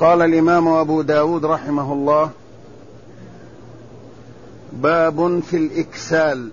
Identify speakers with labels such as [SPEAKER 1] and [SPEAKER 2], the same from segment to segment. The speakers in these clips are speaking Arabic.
[SPEAKER 1] قال الإمام أبو داود رحمه الله: باب في الإكسال.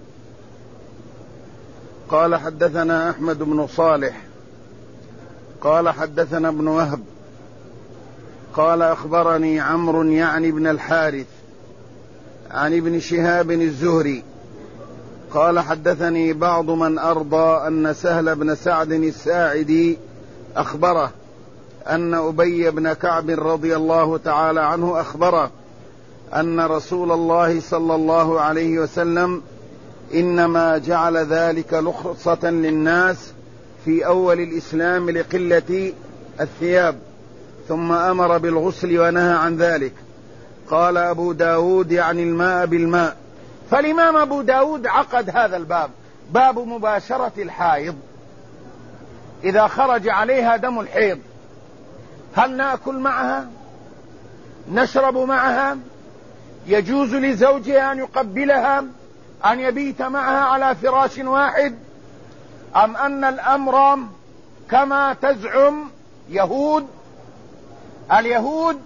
[SPEAKER 1] قال: حدثنا أحمد بن صالح قال حدثنا ابن وهب قال أخبرني عمرو يعني بن الحارث عن ابن شهاب الزهري قال: حدثني بعض من أرضى أن سهل بن سعد الساعدي أخبره أن أبي بن كعب رضي الله تعالى عنه أخبره أن رسول الله صلى الله عليه وسلم إنما جعل ذلك رخصة للناس في أول الإسلام لقلة الثياب، ثم أمر بالغسل ونهى عن ذلك. قال أبو داود: يعني الماء بالماء. فالإمام أبو داود عقد هذا الباب، باب مباشرة الحائض إذا خرج عليها دم الحيض. هل نأكل معها؟ نشرب معها؟ يجوز لزوجها أن يقبلها؟ أن يبيت معها على فراش واحد؟ أم أن الأمر كما تزعم اليهود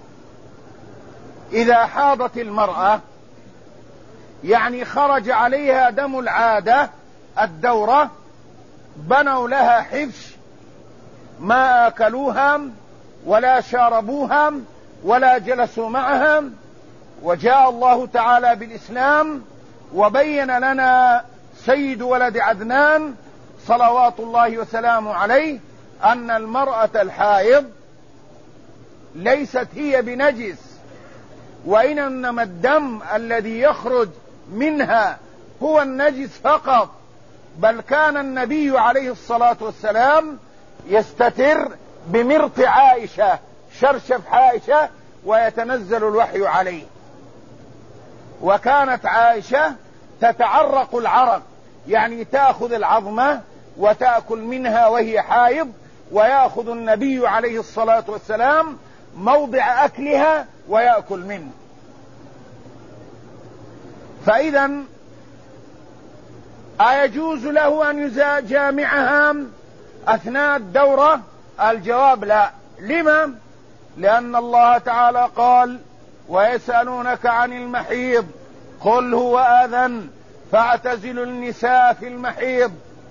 [SPEAKER 1] إذا حاضت المرأة، يعني خرج عليها دم العادة الدورة، بنوا لها حفش، ما أكلوها ولا شاربوها ولا جلسوا معها، وجاء الله تعالى بالإسلام وبين لنا سيد ولد عدنان صلوات الله وسلامه عليه أن المرأة الحائض ليست هي بنجس، وإنما الدم الذي يخرج منها هو النجس فقط. بل كان النبي عليه الصلاة والسلام يستتر بمرط عائشة، شرشف عائشة، ويتنزل الوحي عليه. وكانت عائشة تتعرق العرق، يعني تأخذ العظمة وتأكل منها وهي حائض، ويأخذ النبي عليه الصلاة والسلام موضع أكلها ويأكل منه. فإذا أيجوز له أن يجامعها أثناء الدورة؟ الجواب لا. لما؟ لأن الله تعالى قال: ويسألونك عن المحيض قل هو أذى فاعتزلوا النساء في المحيض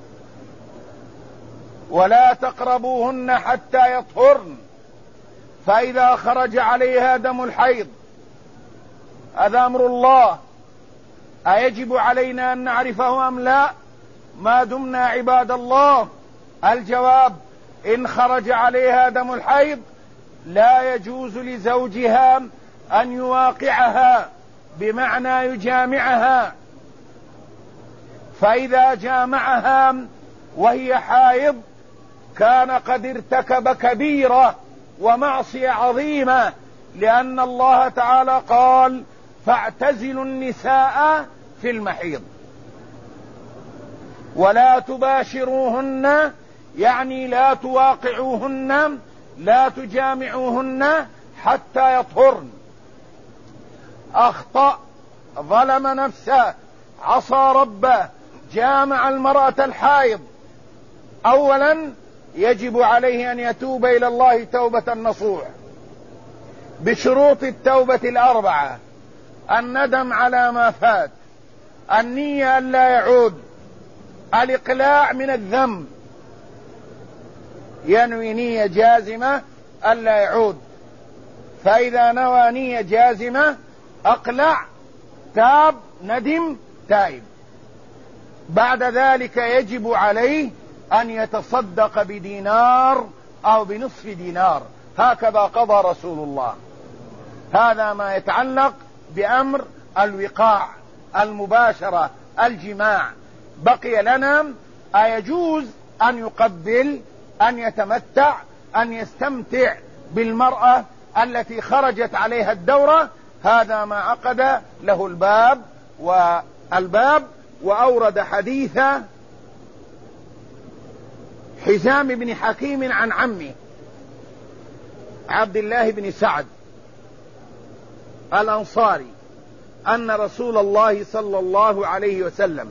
[SPEAKER 1] ولا تقربوهن حتى يطهرن. فإذا خرج عليها دم الحيض، هذا أمر الله، أيجب علينا أن نعرفه أم لا ما دمنا عباد الله؟ الجواب: إن خرج عليها دم الحيض لا يجوز لزوجها أن يواقعها، بمعنى يجامعها. فإذا جامعها وهي حائض كان قد ارتكب كبيرة ومعصية عظيمة، لأن الله تعالى قال: فاعتزلوا النساء في المحيض ولا تباشروهن، يعني لا تواقعوهن، لا تجامعوهن حتى يطهرن. أخطأ، ظلم نفسه، عصى ربه، جامع المرأة الحائض. أولا يجب عليه أن يتوب إلى الله توبة نصوح بشروط التوبة الأربعة: الندم على ما فات، النية أن لا يعود، الإقلاع من الذنب، ينوي نية جازمة ألا يعود. فإذا نوى نية جازمة أقلع، تاب، ندم، تائب. بعد ذلك يجب عليه أن يتصدق بدينار أو بنصف دينار، هكذا قضى رسول الله. هذا ما يتعلق بأمر الوقاع، المباشرة، الجماع. بقي لنا أيجوز أن يقبل، أن يتمتع، أن يستمتع بالمرأة التي خرجت عليها الدورة. هذا ما عقد له الباب وأورد حديث حزام بن حكيم عن عمه عبد الله بن سعد الأنصاري أن رسول الله صلى الله عليه وسلم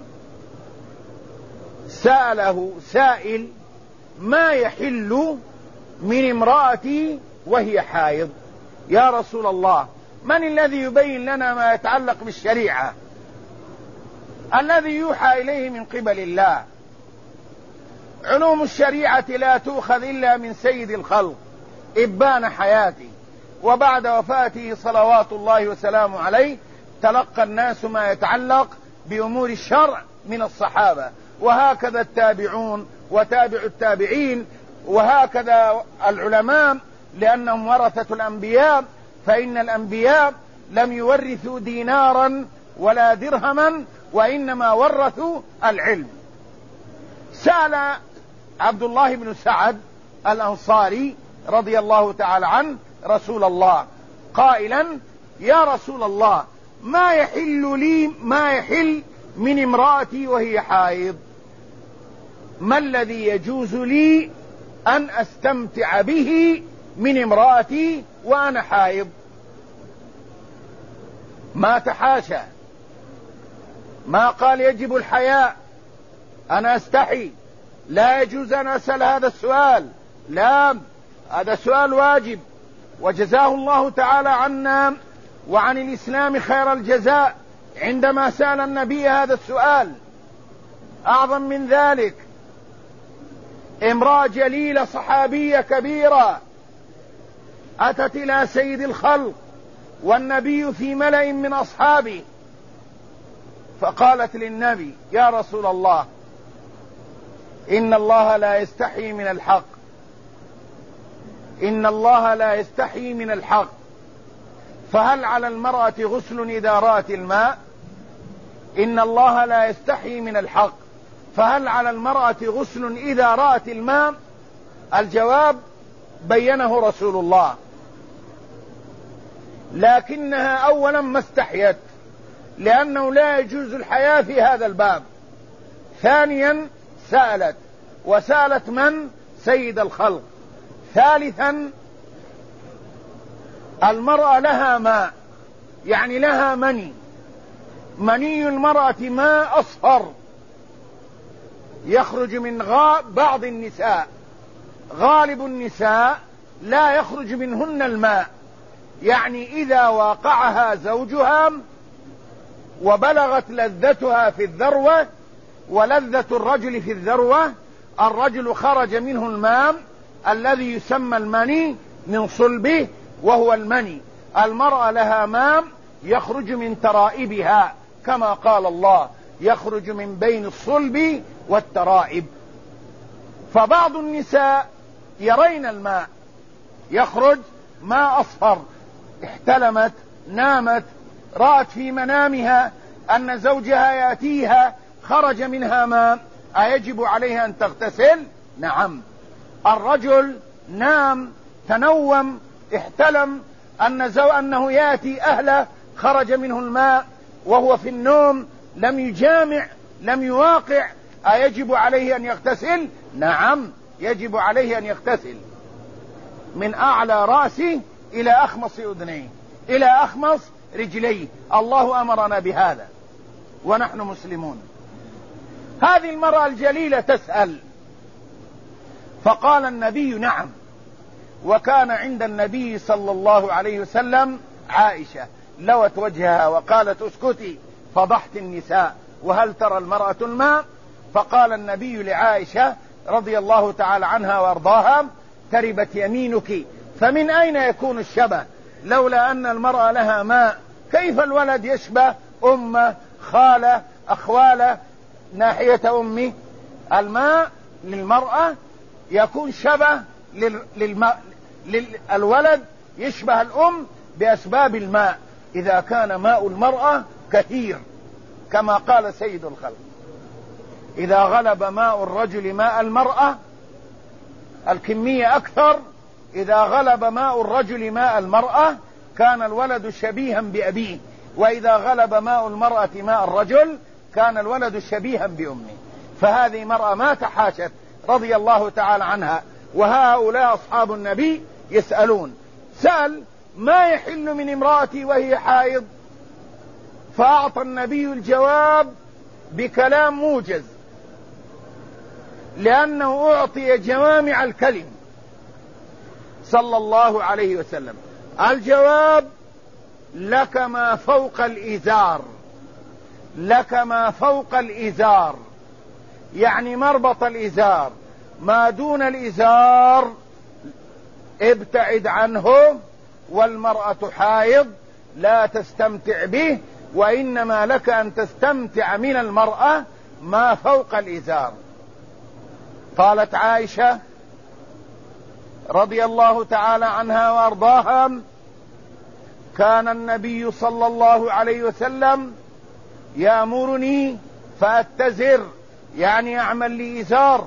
[SPEAKER 1] سأله سائل: ما يحل من امرأتي وهي حائض. يا رسول الله، من الذي يبين لنا ما يتعلق بالشريعة الذي يوحى إليه من قبل الله؟ علوم الشريعة لا تؤخذ إلا من سيد الخلق إبان حياته، وبعد وفاته صلوات الله وسلامه عليه تلقى الناس ما يتعلق بأمور الشرع من الصحابة، وهكذا التابعون وتابع التابعين، وهكذا العلماء، لأنهم ورثة الأنبياء، فإن الأنبياء لم يورثوا دينارا ولا درهما، وإنما ورثوا العلم. سأل عبد الله بن سعد الأنصاري رضي الله تعالى عنه رسول الله قائلا: يا رسول الله، ما يحل من امرأتي وهي حائض؟ ما الذي يجوز لي أن أستمتع به من امرأتي وأنا حائض؟ ما تحاشى، ما قال يجب الحياء، أنا أستحي، لا يجوز أن أسأل هذا السؤال، لا، هذا سؤال واجب، وجزاه الله تعالى عنا وعن الإسلام خير الجزاء عندما سأل النبي هذا السؤال. أعظم من ذلك، امرأة جليلة صحابية كبيرة أتت إلى سيد الخلق والنبي في ملأ من أصحابه، فقالت للنبي: يا رسول الله، إن الله لا يستحي من الحق، إن الله لا يستحي من الحق، فهل على المرأة غسل إذا رأت الماء؟ إن الله لا يستحي من الحق، فهل على المرأة غسل إذا رأت الماء؟ الجواب بينه رسول الله، لكنها أولا ما استحيت، لأنه لا يجوز الحياة في هذا الباب. ثانيا سألت، وسألت من؟ سيد الخلق. ثالثا المرأة لها ماء، يعني لها مني المرأة ماء أصفر يخرج من بعض النساء، غالب النساء لا يخرج منهن الماء، يعني إذا واقعها زوجها وبلغت لذتها في الذروة ولذة الرجل في الذروة، الرجل خرج منه الماء الذي يسمى المني من صلبه وهو المني. المرأة لها ماء يخرج من ترائبها، كما قال الله: يخرج من بين الصلب والترائب. فبعض النساء يرين الماء يخرج ماء أصفر، احتلمت، نامت، رأت في منامها أن زوجها يأتيها خرج منها ماء، أيجب عليها أن تغتسل؟ نعم. الرجل نام، تنوم، احتلم أنه يأتي أهله خرج منه الماء وهو في النوم، لم يجامع، لم يواقع، أيجب عليه أن يغتسل؟ نعم، يجب عليه أن يغتسل من أعلى رأسه إلى أخمص أذنيه إلى أخمص رجليه. الله أمرنا بهذا ونحن مسلمون. هذه المرأة الجليلة تسأل، فقال النبي: نعم. وكان عند النبي صلى الله عليه وسلم عائشة لوت وجهها وقالت: اسكتي، فضحت النساء، وهل ترى المرأة الماء؟ فقال النبي لعائشة رضي الله تعالى عنها وارضاها: تربت يمينك، فمن أين يكون الشبه؟ لولا أن المرأة لها ماء، كيف الولد يشبه أمه، خالة، أخوالة ناحية أمه؟ الماء للمرأة يكون شبه الولد يشبه الأم بأسباب الماء، إذا كان ماء المرأة كثير، كما قال سيد الخلق: إذا غلب ماء الرجل ماء المرأة، الكمية أكثر، إذا غلب ماء الرجل ماء المرأة كان الولد شبيها بأبيه، وإذا غلب ماء المرأة ماء الرجل كان الولد شبيها بأمه. فهذه مرأة ما تحاشت رضي الله تعالى عنها، وهؤلاء أصحاب النبي يسألون. سأل: ما يحل من امرأتي وهي حائض؟ فأعطى النبي الجواب بكلام موجز، لأنه أعطي جوامع الكلم. صلى الله عليه وسلم. الجواب: لك ما فوق الإزار، لك ما فوق الإزار، يعني مربط الإزار، ما دون الإزار ابتعد عنه، والمرأة حائض لا تستمتع به، وإنما لك أن تستمتع من المرأة ما فوق الإزار. قالت عائشة رضي الله تعالى عنها وأرضاها: كان النبي صلى الله عليه وسلم يأمرني فأتزر، يعني أعمل لي إزار،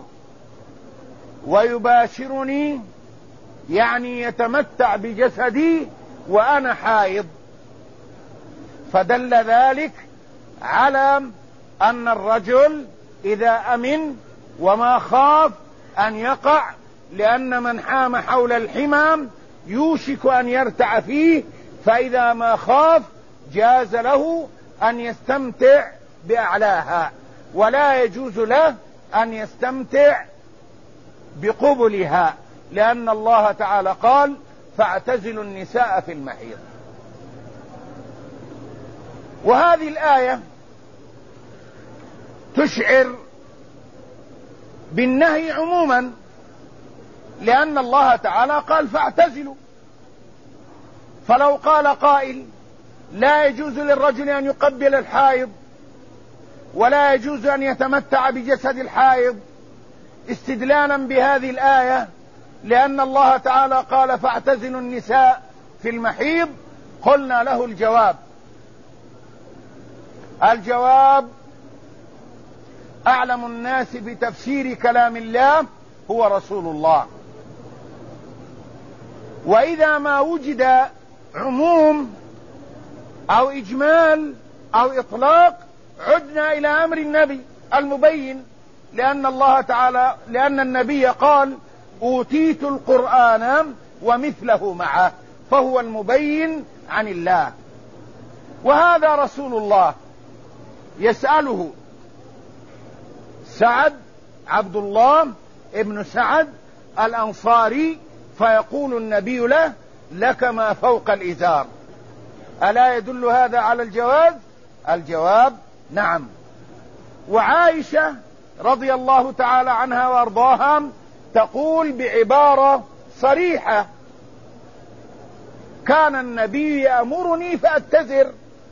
[SPEAKER 1] ويباشرني، يعني يتمتع بجسدي وأنا حائض. فدل ذلك على أن الرجل إذا أمن وما خاف أن يقع، لأن من حام حول الحمام يوشك أن يرتع فيه، فإذا ما خاف جاز له أن يستمتع بأعلاها، ولا يجوز له أن يستمتع بقبلها، لأن الله تعالى قال: فاعتزلوا النساء في المحيض. وهذه الآية تشعر بالنهي عموما، لأن الله تعالى قال: فاعتزلوا. فلو قال قائل: لا يجوز للرجل أن يقبل الحائض، ولا يجوز أن يتمتع بجسد الحائض، استدلالا بهذه الآية، لأن الله تعالى قال: فاعتزلوا النساء في المحيض، قلنا له: الجواب: أعلم الناس بتفسير كلام الله هو رسول الله. وإذا ما وجد عموم أو إجمال أو إطلاق عدنا إلى أمر النبي المبين، لأن النبي قال: أوتيت القرآن ومثله معه، فهو المبين عن الله. وهذا رسول الله يسأله سعد، عبد الله ابن سعد الأنصاري، فيقول النبي له: لك ما فوق الإزار. ألا يدل هذا على الجواز؟ الجواب: نعم. وعائشة رضي الله تعالى عنها وأرضاها تقول بعبارة صريحة: كان النبي يأمرني فأتزر،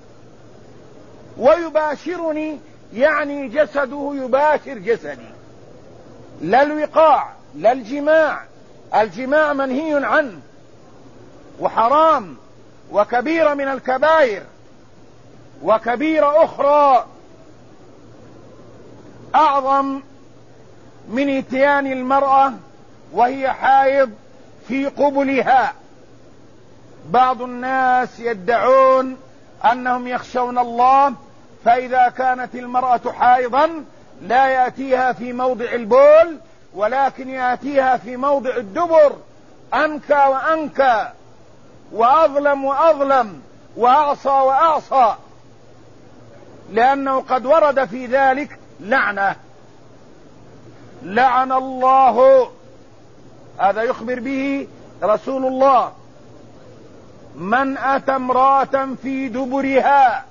[SPEAKER 1] ويباشرني، يعني جسده يباشر جسدي، لا الوقاع، لا الجماع. الجماع منهي عنه وحرام، وكبيرة من الكبائر، وكبيرة أخرى أعظم من إتيان المرأة وهي حائض في قبلها. بعض الناس يدعون أنهم يخشون الله، فإذا كانت المرأة حائضا لا يأتيها في موضع البول، ولكن يأتيها في موضع الدبر، أنكى وأنكى، وأظلم وأظلم، وأعصى وأعصى، لأنه قد ورد في ذلك لعنة. لعن الله، هذا يخبر به رسول الله، من أتى امرأة في دبرها،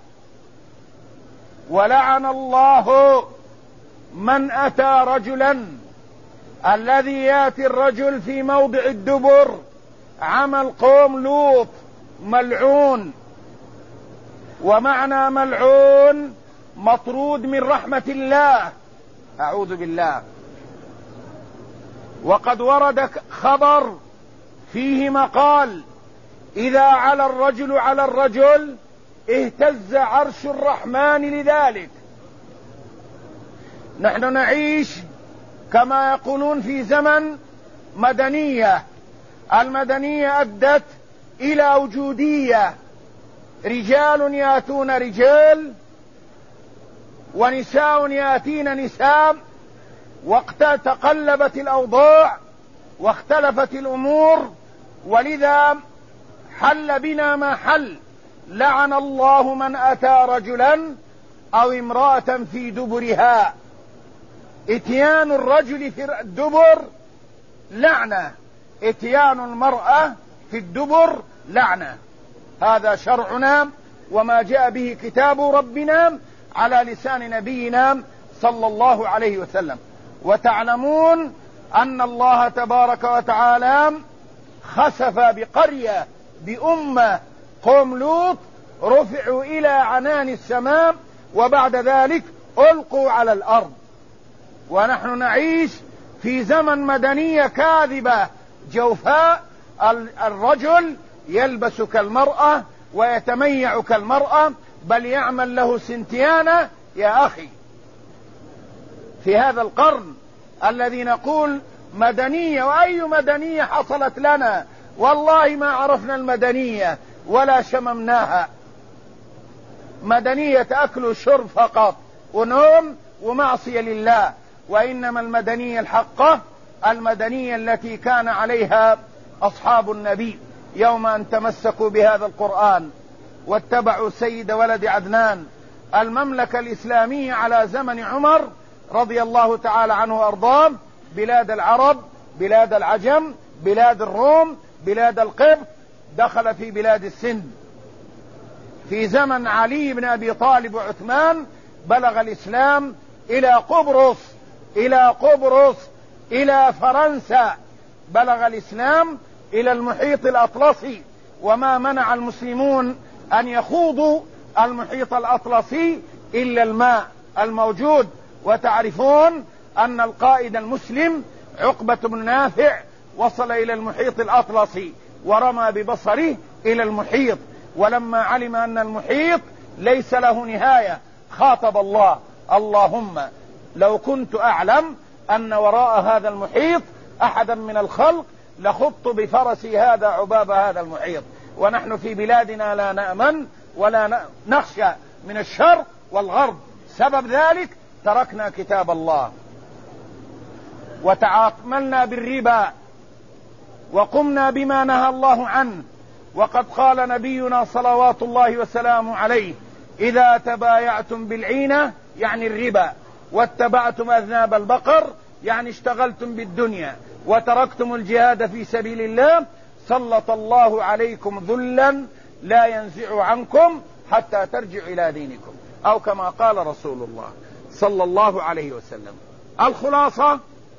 [SPEAKER 1] ولعن الله من أتى رجلا. الذي يأتي الرجل في موضع الدبر عمل قوم لوط، ملعون. ومعنى ملعون مطرود من رحمة الله، أعوذ بالله. وقد ورد خبر فيه مقال: إذا على الرجل على الرجل اهتز عرش الرحمن لذلك. نحن نعيش كما يقولون في زمن مدنية. المدنية أدت إلى وجودية، رجال يأتون رجال، ونساء يأتين نساء، وقت تقلبت الأوضاع واختلفت الأمور، ولذا حل بنا ما حل. لعن الله من أتى رجلا أو امرأة في دبرها. اتيان الرجل في الدبر لعنة، اتيان المرأة في الدبر لعنة. هذا شرعنا وما جاء به كتاب ربنا على لسان نبينا صلى الله عليه وسلم. وتعلمون أن الله تبارك وتعالى خسف بقرية بأمة قوم لوط، رفعوا إلى عنان السماء وبعد ذلك ألقوا على الأرض. ونحن نعيش في زمن مدنية كاذبة جوفاء، الرجل يلبس كالمرأة ويتميع كالمرأة، بل يعمل له سنتيانة. يا أخي، في هذا القرن الذي نقول مدنية، وأي مدنية حصلت لنا؟ والله ما عرفنا المدنية ولا شممناها. مدنية أكل وشرب فقط ونوم ومعصية لله. وإنما المدنية الحقة المدنية التي كان عليها أصحاب النبي يوم أن تمسكوا بهذا القرآن واتبعوا سيد ولد عدنان. المملكة الإسلامية على زمن عمر رضي الله تعالى عنه وأرضاه، بلاد العرب، بلاد العجم، بلاد الروم، بلاد القبط، دخل في بلاد السند. في زمن علي بن أبي طالب وعثمان بلغ الإسلام إلى قبرص، إلى فرنسا، بلغ الإسلام إلى المحيط الأطلسي. وما منع المسلمون أن يخوضوا المحيط الأطلسي إلا الماء الموجود. وتعرفون أن القائد المسلم عقبة بن نافع وصل إلى المحيط الأطلسي ورمى ببصره إلى المحيط، ولما علم أن المحيط ليس له نهاية خاطب الله: اللهم لو كنت أعلم أن وراء هذا المحيط أحدا من الخلق لخضت بفرسي هذا عباب هذا المحيط. ونحن في بلادنا لا نأمن ولا نخشى من الشر والغرب. سبب ذلك تركنا كتاب الله وتعاملنا بالربا وقمنا بما نهى الله عنه. وقد قال نبينا صلوات الله وسلامه عليه: إذا تبايعتم بالعينة يعني الربا، واتبعتم أذناب البقر يعني اشتغلتم بالدنيا، وتركتم الجهاد في سبيل الله، سلط الله عليكم ذلا لا ينزع عنكم حتى ترجعوا إلى دينكم، أو كما قال رسول الله صلى الله عليه وسلم. الخلاصة،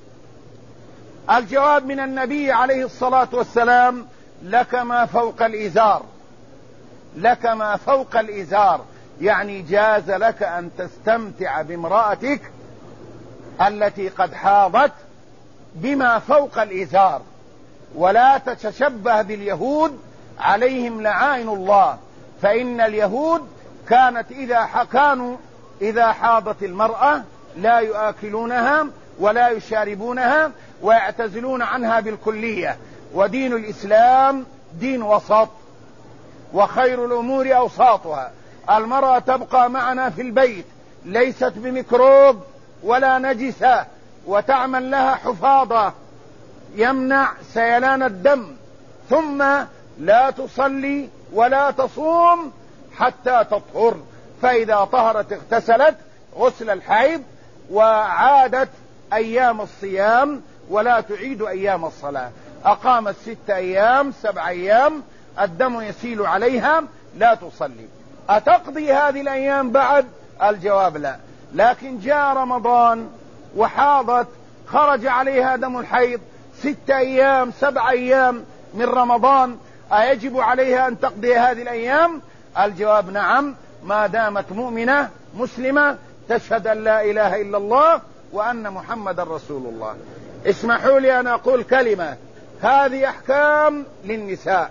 [SPEAKER 1] الجواب من النبي عليه الصلاة والسلام: لك ما فوق الإزار. لك ما فوق الإزار يعني جاز لك أن تستمتع بامرأتك التي قد حاضت بما فوق الإزار. ولا تتشبه باليهود عليهم لعائن الله، فإن اليهود كانت إذا حاضت المرأة لا يؤكلونها ولا يشاربونها ويعتزلون عنها بالكلية. ودين الإسلام دين وسط، وخير الأمور أوساطها. المرأة تبقى معنا في البيت ليست بميكروب ولا نجسة، وتعمل لها حفاظة يمنع سيلان الدم، ثم لا تصلي ولا تصوم حتى تطهر، فإذا طهرت اغتسلت غسل الحيض وعادت أيام الصيام ولا تعيد أيام الصلاة. أقامت 6 أيام 7 أيام الدم يسيل عليها لا تصلي. أتقضي هذه الأيام بعد؟ الجواب لا. لكن جاء رمضان وحاضت، خرج عليها دم الحيض 6 أيام 7 أيام من رمضان، أيجب عليها أن تقضي هذه الأيام؟ الجواب نعم، ما دامت مؤمنة مسلمة تشهد أن لا إله إلا الله وأن محمد رسول الله. اسمحوا لي أن أقول كلمة: هذه أحكام للنساء،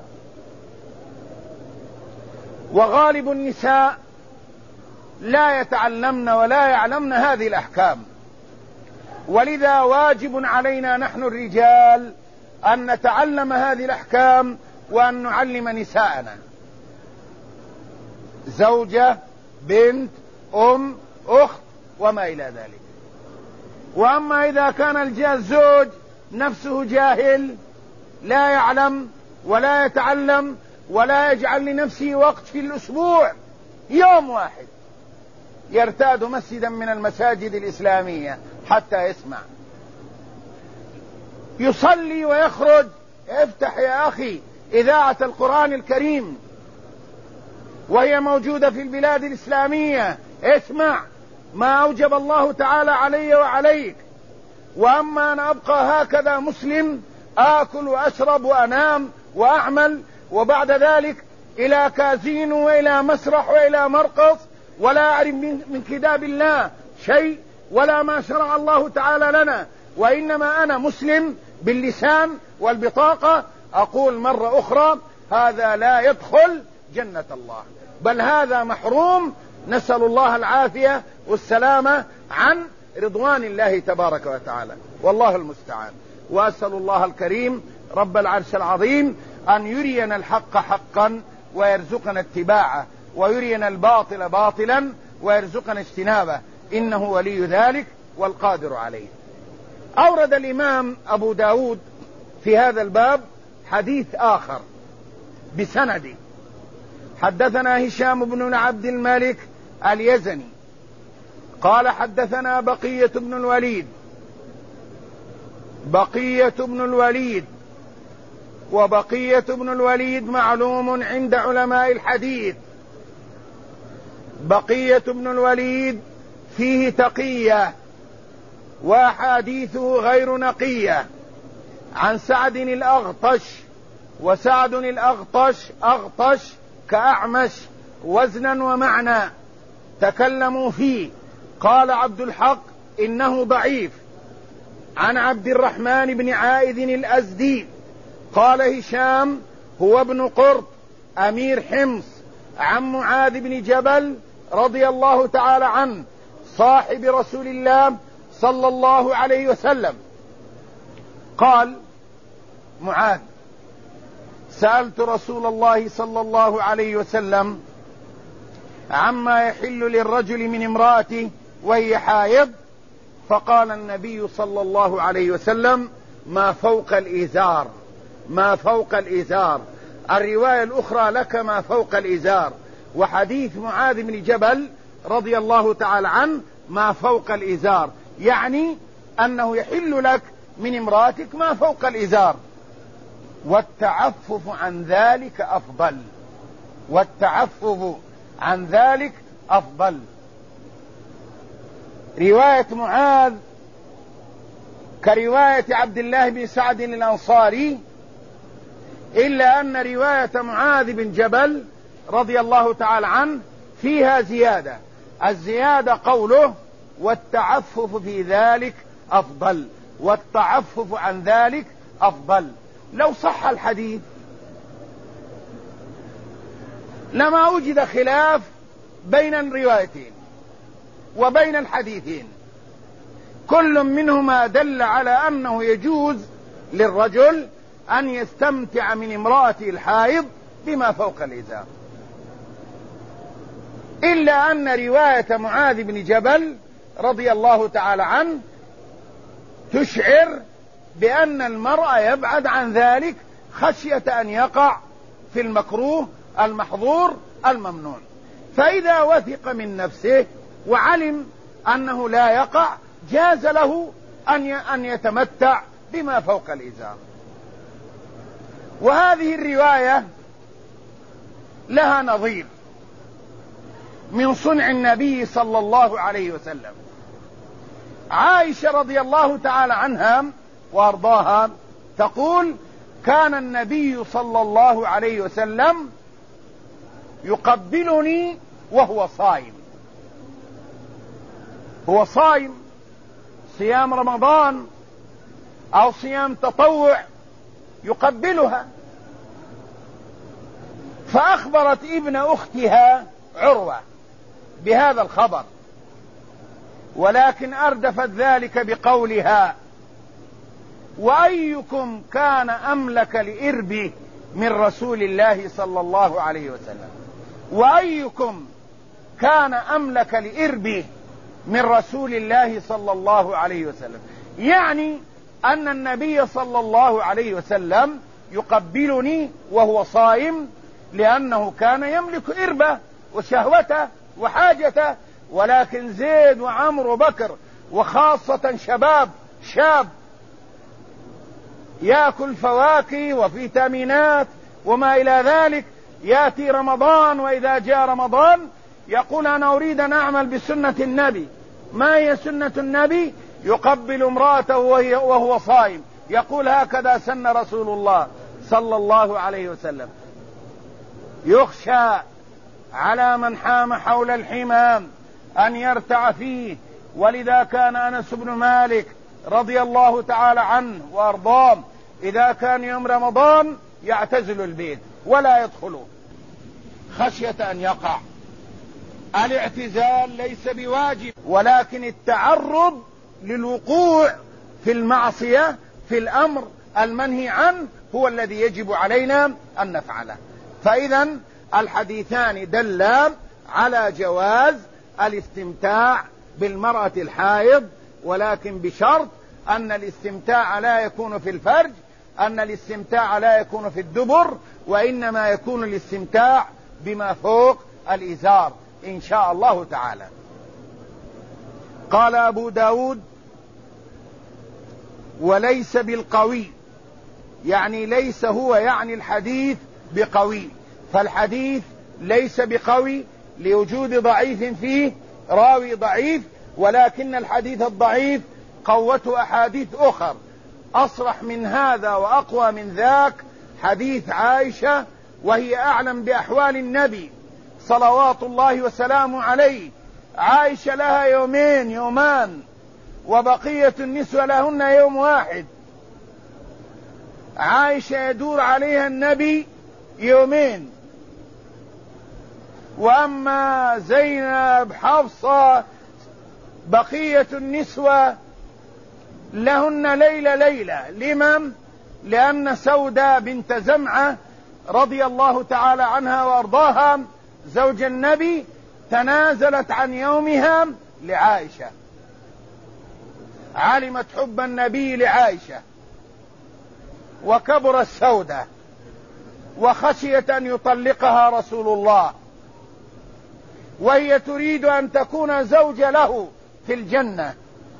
[SPEAKER 1] وغالب النساء لا يتعلمن ولا يعلمن هذه الأحكام، ولذا واجب علينا نحن الرجال أن نتعلم هذه الأحكام وأن نعلم نساءنا، زوجة، بنت، أم، أخت، وما إلى ذلك. وأما إذا كان الزوج نفسه جاهل لا يعلم ولا يتعلم ولا يجعل لنفسه وقت في الأسبوع يوم واحد يرتاد مسجدا من المساجد الإسلامية حتى يسمع، يصلي ويخرج افتح يا أخي إذاعة القرآن الكريم وهي موجودة في البلاد الإسلامية، اسمع ما أوجب الله تعالى علي وعليك. وأما أنا أبقى هكذا مسلم آكل وأشرب وأنام وأعمل، وبعد ذلك إلى كازينو وإلى مسرح وإلى مرقص، ولا أعرف من كتاب الله شيء ولا ما شرع الله تعالى لنا، وإنما أنا مسلم باللسان والبطاقة، أقول مرة أخرى هذا لا يدخل جنة الله، بل هذا محروم، نسأل الله العافية والسلامة عن رضوان الله تبارك وتعالى، والله المستعان. وأسأل الله الكريم رب العرش العظيم أن يرينا الحق حقا ويرزقنا اتباعه، ويرينا الباطل باطلا ويرزقنا اجتنابه، إنه ولي ذلك والقادر عليه. أورد الإمام أبو داود في هذا الباب حديث آخر بسنده. حدثنا هشام بن عبد الملك اليزني قال حدثنا بقية بن الوليد، وبقية بن الوليد معلوم عند علماء الحديث. بقية بن الوليد فيه تقية وأحاديثه غير نقية، عن سعد الأغطش، وسعد الأغطش أغطش كأعمش وزنا ومعنى، تكلموا فيه. قال عبد الحق إنه ضعيف. عن عبد الرحمن بن عائذ الأزدي قال هشام هو ابن قرط أمير حمص، عن معاذ بن جبل رضي الله تعالى عنه صاحب رسول الله صلى الله عليه وسلم قال معاذ سألت رسول الله صلى الله عليه وسلم عما يحل للرجل من امرأته وهي حائض، فقال النبي صلى الله عليه وسلم ما فوق الإزار، ما فوق الإزار. الرواية الأخرى لك ما فوق الإزار، وحديث معاذ بن جبل رضي الله تعالى عنه ما فوق الإزار، يعني أنه يحل لك من امرأتك ما فوق الإزار، والتعفف عن ذلك أفضل، والتعفف عن ذلك أفضل. رواية معاذ كرواية عبد الله بن سعد الأنصاري، إلا أن رواية معاذ بن جبل رضي الله تعالى عنه فيها زيادة. الزيادة قوله والتعفف في ذلك أفضل، والتعفف عن ذلك أفضل. لو صح الحديث لما وجد خلاف بين الروايتين وبين الحديثين، كل منهما دل على أنه يجوز للرجل أن يستمتع من امرأته الحائض بما فوق الإزار، إلا أن رواية معاذ بن جبل رضي الله تعالى عنه تشعر بأن المرء يبعد عن ذلك خشية أن يقع في المكروه المحظور الممنوع، فإذا وثق من نفسه وعلم أنه لا يقع جاز له أن يتمتع بما فوق الإزار. وهذه الرواية لها نظير من صنع النبي صلى الله عليه وسلم. عائشة رضي الله تعالى عنها وأرضاها تقول كان النبي صلى الله عليه وسلم يقبلني وهو صائم، هو صائم صيام رمضان أو صيام تطوع يقبلها. فأخبرت ابن أختها عروة بهذا الخبر، ولكن أردفت ذلك بقولها وأيكم كان أملك لإربه من رسول الله صلى الله عليه وسلم، وأيكم كان أملك لإربه من رسول الله صلى الله عليه وسلم، يعني أن النبي صلى الله عليه وسلم يقبلني وهو صائم لأنه كان يملك إربه وشهوته وحاجته، ولكن زيد وعمر وبكر وخاصة شاب يأكل فواكه وفيتامينات وما إلى ذلك. يأتي رمضان، وإذا جاء رمضان يقول أنا أريد أن أعمل بسنة النبي. ما هي سنة النبي؟ يقبل امرأته وهو صائم، يقول هكذا سن رسول الله صلى الله عليه وسلم. يخشى على من حام حول الحمام أن يرتع فيه، ولذا كان أنس بن مالك رضي الله تعالى عنه وأرضاه إذا كان يوم رمضان يعتزل البيت ولا يدخله خشية أن يقع. الاعتزال ليس بواجب، ولكن التعرض للوقوع في المعصية في الأمر المنهي عنه هو الذي يجب علينا أن نفعله. فإذا الحديثان دلان على جواز الاستمتاع بالمرأة الحائض، ولكن بشرط أن الاستمتاع لا يكون في الفرج، أن الاستمتاع لا يكون في الدبر، وإنما يكون الاستمتاع بما فوق الإزار إن شاء الله تعالى. قال أبو داود: وليس بالقوي، يعني ليس هو يعني الحديث بقوي، فالحديث ليس بقوي لوجود ضعيف فيه، راوي ضعيف، ولكن الحديث الضعيف قوته أحاديث أخر أصرح من هذا وأقوى من ذاك. حديث عائشة وهي أعلم بأحوال النبي صلوات الله وسلامه عليه. عائشة لها يومان، وبقية النسوة لهن يوم واحد. عائشة يدور عليها النبي يومين، وأما زينب حفصة بقية النسوة لهن ليلة. لمن؟ لأن سودة بنت زمعة رضي الله تعالى عنها وأرضاها زوج النبي تنازلت عن يومها لعائشة، علمت حب النبي لعائشة وكبر السودة وخشيت أن يطلقها رسول الله، وهي تريد أن تكون زوجة له في الجنة،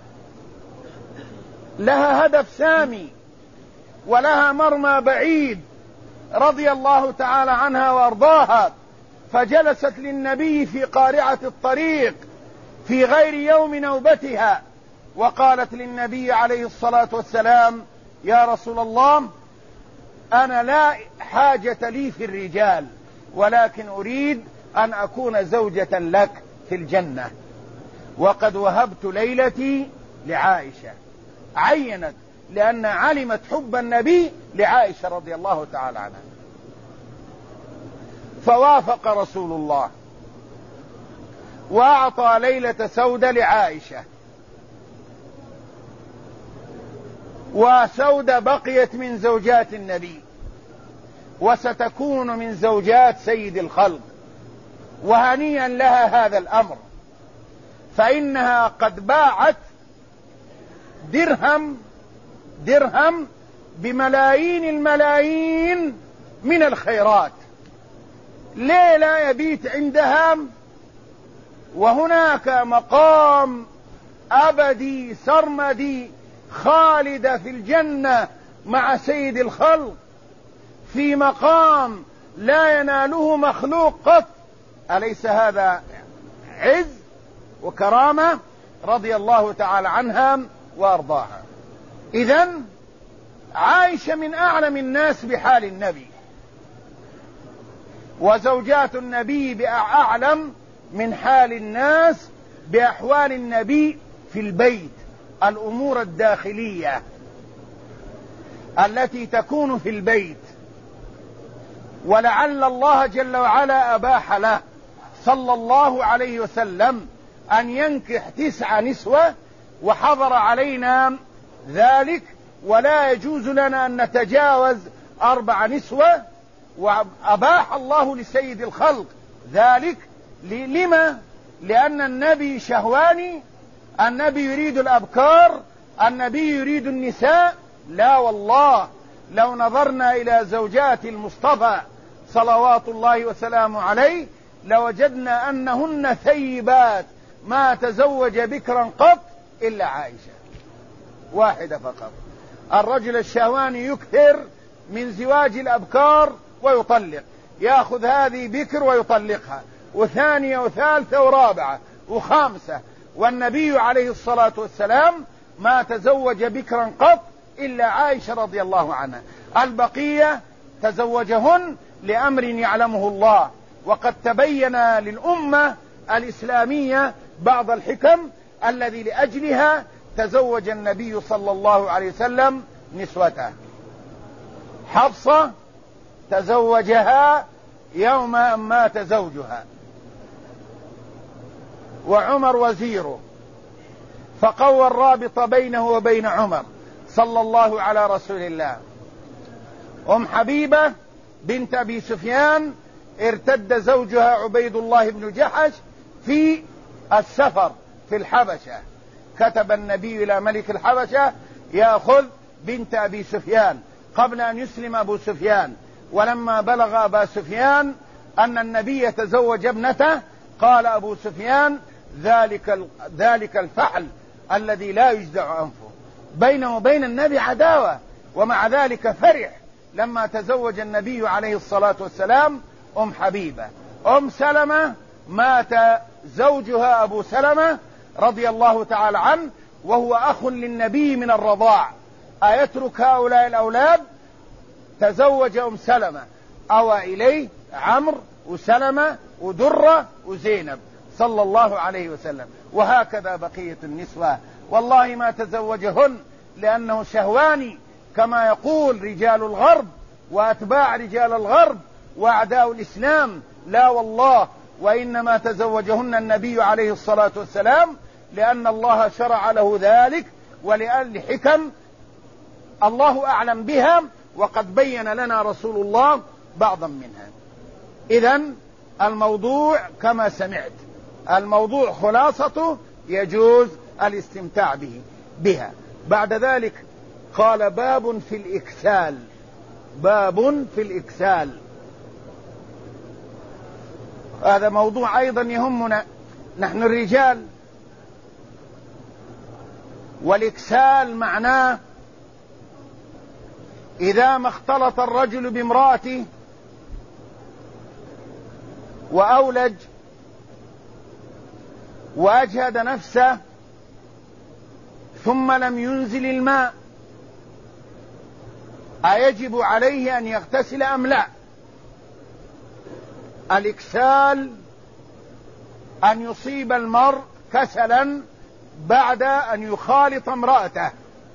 [SPEAKER 1] لها هدف سامي ولها مرمى بعيد رضي الله تعالى عنها وارضاها. فجلست للنبي في قارعة الطريق في غير يوم نوبتها، وقالت للنبي عليه الصلاة والسلام: يا رسول الله، أنا لا حاجة لي في الرجال، ولكن أريد أن أكون زوجة لك في الجنة، وقد وهبت ليلتي لعائشة. عينت لأن علمت حب النبي لعائشة رضي الله تعالى عنها. فوافق رسول الله وأعطى ليلة سودة لعائشة، وسودة بقيت من زوجات النبي وستكون من زوجات سيد الخلق، وهنيئا لها هذا الأمر، فإنها قد باعت درهم بملايين الملايين من الخيرات. ليه لا يبيت عندها وهناك مقام أبدي سرمدي خالد في الجنة مع سيد الخلق، في مقام لا يناله مخلوق قط؟ أليس هذا عز وكرامة؟ رضي الله تعالى عنها وأرضاها. إذن عائشة من أعلم الناس بحال النبي، وزوجات النبي بأعلم من حال الناس بأحوال النبي في البيت، الأمور الداخلية التي تكون في البيت. ولعل الله جل وعلا أباح له صلى الله عليه وسلم أن ينكح 9 نسوة، وحضر علينا ذلك، ولا يجوز لنا أن نتجاوز 4 نسوة، وأباح الله لسيد الخلق ذلك. لما؟ لأن النبي شهواني، النبي يريد الأبكار، النبي يريد النساء؟ لا والله، لو نظرنا إلى زوجات المصطفى صلوات الله وسلامه عليه لوجدنا أنهن ثيبات، ما تزوج بكرا قط إلا عائشة واحدة فقط. الرجل الشهواني يكثر من زواج الأبكار ويطلق، يأخذ هذه بكر ويطلقها، وثانية وثالثة ورابعة وخامسة. والنبي عليه الصلاة والسلام ما تزوج بكرا قط إلا عائشة رضي الله عنها، البقية تزوجهن لأمر يعلمه الله. وقد تبين للأمة الإسلامية بعض الحكم الذي لأجلها تزوج النبي صلى الله عليه وسلم نسوته. حفصة تزوجها يوم أن مات زوجها، وعمر وزيره، فقوى الرابط بينه وبين عمر صلى الله على رسول الله. أم حبيبة بنت أبي سفيان ارتد زوجها عبيد الله بن جحش في السفر في الحبشة، كتب النبي إلى ملك الحبشة يأخذ بنت أبي سفيان قبل أن يسلم أبو سفيان. ولما بلغ أبا سفيان أن النبي تزوج ابنته قال أبو سفيان ذلك الفحل الذي لا يجزع أنفه. بينه وبين النبي عداوة، ومع ذلك فرح لما تزوج النبي عليه الصلاة والسلام أم حبيبة. أم سلمة مات زوجها أبو سلمة رضي الله تعالى عنه وهو أخ للنبي من الرضاع، أيترك هؤلاء الأولاد؟ تزوج أم سلمة، أوى إليه عمرو وسلمة ودرة وزينب صلى الله عليه وسلم. وهكذا بقية النسوة، والله ما تزوجهن لأنه شهواني كما يقول رجال الغرب وأتباع رجال الغرب وأعداء الإسلام، لا والله، وإنما تزوجهن النبي عليه الصلاة والسلام لأن الله شرع له ذلك ولأجل حكم الله أعلم بها، وقد بين لنا رسول الله بعضا منها. إذن الموضوع كما سمعت، الموضوع خلاصته يجوز الاستمتاع بها. بعد ذلك قال باب في الإكسال، باب في الإكسال. هذا موضوع أيضا يهمنا نحن الرجال. والإكسال معناه إذا ما اختلط الرجل بامرأته وأولج وأجهد نفسه ثم لم ينزل الماء، أيجب عليه أن يغتسل أم لا؟ الإكسال أن يصيب المرء كسلا بعد أن يخالط امرأته،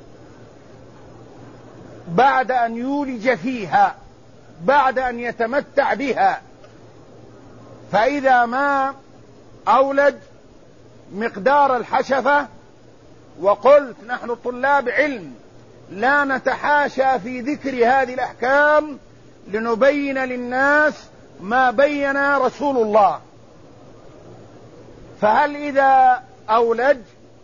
[SPEAKER 1] بعد أن يولج فيها، بعد أن يتمتع بها. فإذا ما أولج مقدار الحشفة، وقلت نحن طلاب علم لا نتحاشى في ذكر هذه الأحكام لنبين للناس ما بين رسول الله. فهل إذا أولج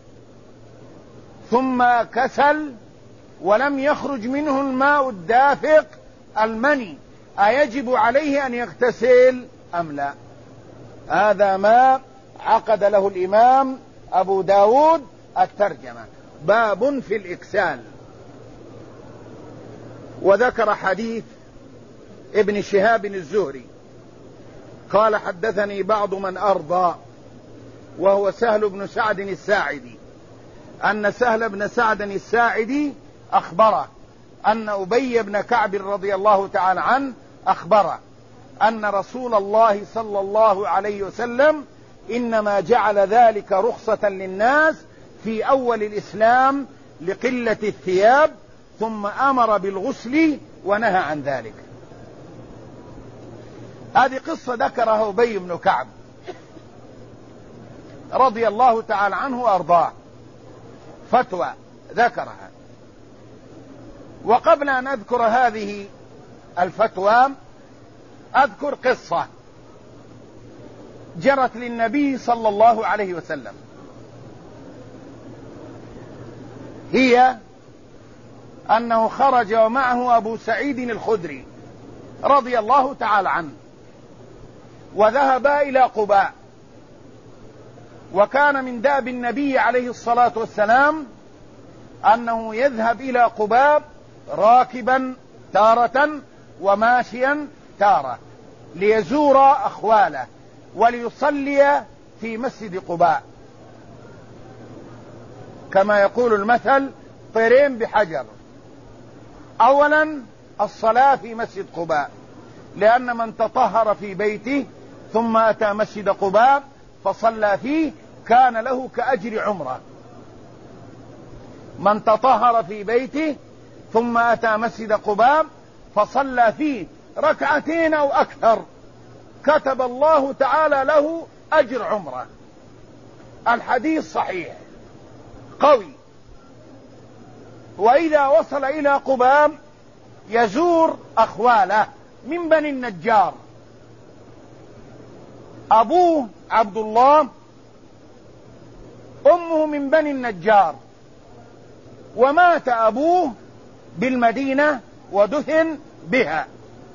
[SPEAKER 1] ثم كسل ولم يخرج منه الماء الدافق المني أيجب عليه أن يغتسل أم لا؟ هذا ما عقد له الإمام أبو داود الترجمة، باب في الإكسال. وذكر حديث ابن شهاب الزهري قال حدثني بعض من أرضى، وهو سهل بن سعد الساعدي، أن سهل بن سعد الساعدي أخبره أن أبي بن كعب رضي الله تعالى عنه أخبره أن رسول الله صلى الله عليه وسلم إنما جعل ذلك رخصة للناس في أول الإسلام لقلة الثياب، ثم أمر بالغسل ونهى عن ذلك. هذه قصة ذكرها أبي بن كعب رضي الله تعالى عنه وأرضاه، فتوى ذكرها. وقبل أن أذكر هذه الفتوى أذكر قصة جرت للنبي صلى الله عليه وسلم، هي أنه خرج ومعه أبو سعيد الخدري رضي الله تعالى عنه، وذهبا إلى قباء. وكان من داب النبي عليه الصلاة والسلام أنه يذهب إلى قباء راكبا تارة وماشيا تارة ليزور أخواله وليصلي في مسجد قباء، كما يقول المثل طيرين بحجر. أولا الصلاة في مسجد قباء، لأن من تطهر في بيته ثم أتى مسجد قباء فصلى فيه كان له كأجر عمره. من تطهر في بيته ثم أتى مسجد قباء فصلى فيه ركعتين أو أكثر كتب الله تعالى له أجر عمره. الحديث صحيح قوي. وإذا وصل إلى قباء يزور أخواله من بني النجار. أبوه عبد الله، أمه من بني النجار، ومات أبوه بالمدينة ودفن بها.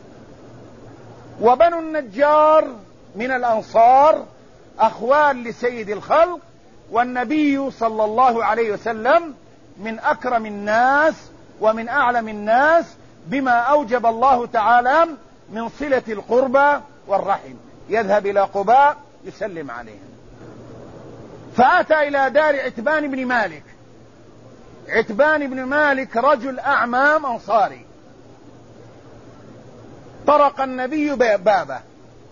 [SPEAKER 1] وبنو النجار من الأنصار أخوال لسيد الخلق، والنبي صلى الله عليه وسلم من أكرم الناس ومن أعلم الناس بما أوجب الله تعالى من صلة القربى والرحم، يذهب إلى قباء يسلم عليهم. فأتى إلى دار عتبان بن مالك. عتبان بن مالك رجل أعمام أنصاري. طرق النبي بابه،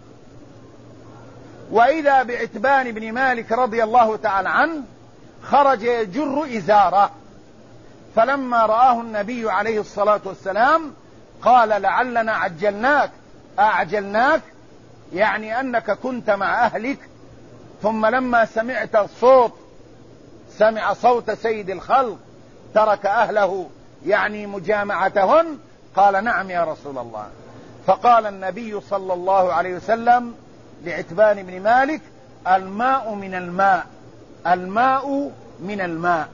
[SPEAKER 1] وإذا بعتبان بن مالك رضي الله تعالى عنه خرج يجر إزاره، فلما رآه النبي عليه الصلاة والسلام قال لعلنا عجلناك. أعجلناك يعني أنك كنت مع أهلك، ثم لما سمعت الصوت، سمع صوت سيد الخلق، ترك أهله يعني مجامعتهن. قال نعم يا رسول الله. فقال النبي صلى الله عليه وسلم لعتبان بن مالك الماء من الماء، الماء من الماء،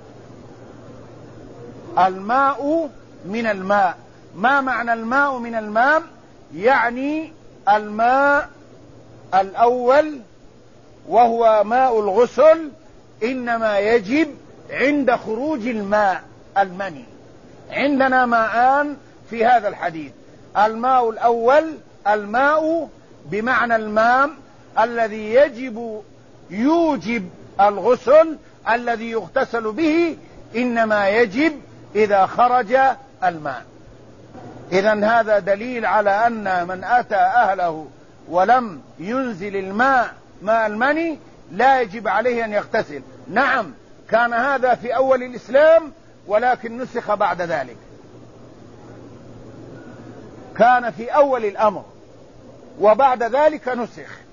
[SPEAKER 1] الماء من الماء. ما معنى الماء من الماء؟ يعني الماء الأول وهو ماء الغسل إنما يجب عند خروج الماء المني. عندنا ماءان في هذا الحديث. الماء الأول الماء بمعنى الماء الذي يوجب الغسل الذي يغتسل به، إنما يجب إذا خرج الماء. إذن هذا دليل على أن من أتى أهله ولم ينزل الماء ماء المني لا يجب عليه أن يغتسل. نعم كان هذا في أول الإسلام ولكن نسخ بعد ذلك. كان في أول الأمر وبعد ذلك نسخ.